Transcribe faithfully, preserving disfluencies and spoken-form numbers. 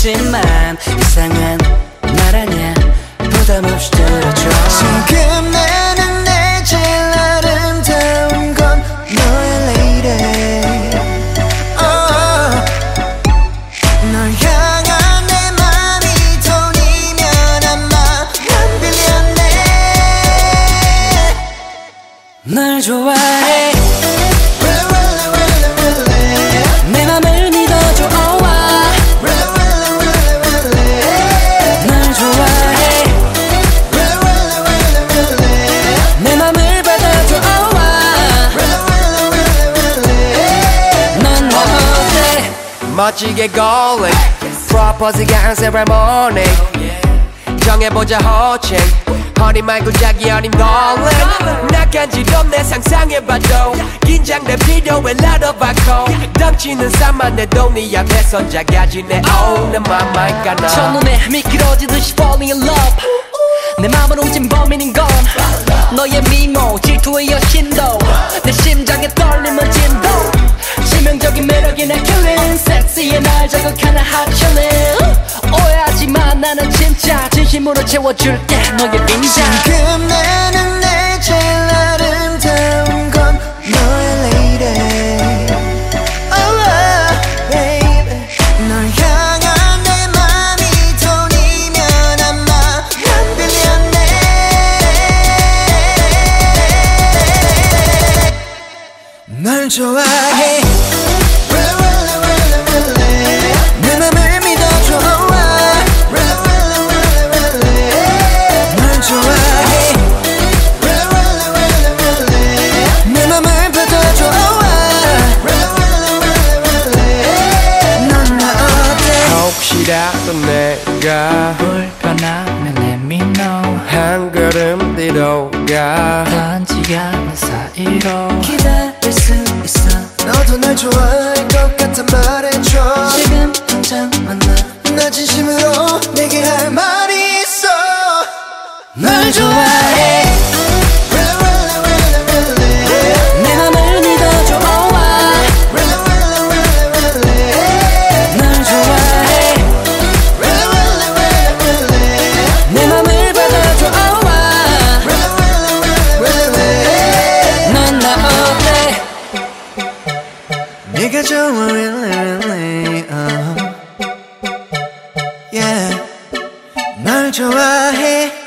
하지만 이상한 말 아냐 부담 없이 들어줘. 지금 나는 내 제일 아름다운 건 너의 lady. oh. 널 향한 내 맘이 돈이면 아마 난 빌렸네. 널 좋아해 내 맘을 믿어줘. oh, 널 좋아해 내 맘을 받아줘. oh, 넌 나 어때 멋지게 golling 프로포즈가 한 세레모니 정해보자 호칭 허니 말고 자기 어린 darling. 나 간지럽네 상상해봐도 긴장돼 필요해 lot of alcohol. 덩치는 산만 내도 네 앞에선 작아지네. oh 내 맘 말까 너 첫눈에 미끄러지듯이 falling in love. 내 맘을 훔친 범인인 건 너의 미모 질투의 여신도 내 심장의 떨림은 진도 치명적인 매력이 날 killing 섹시해 날 자극하는 hot chillin'. 오해하지마 나는 진짜 진심으로 채워줄게 너의 빈자. 지금 나는 내 제일 아름다운 건 너의 lady. oh, baby. 널 향한 내 맘이 돈이면 아마 난 빌렸네. 널 좋아해 내 맘을 믿어줘. 널 좋아해 내 맘을 받아줘. 넌 나 어때 혹시라도 내가 불편하면 let me know. 한 걸음 뒤로 가 단지 않은 사이로 기다릴 수 있어. 너도 날 좋아할 것 같아 말해줘. 지금 당장 만나. 나 진심으로 내게 할 말이 있어. 널 좋아해 내 맘을 믿어줘. 널 좋아해 내 맘을 받아줘. 넌 나 어때 네가 좋아 really really uh. yeah. 널 좋아해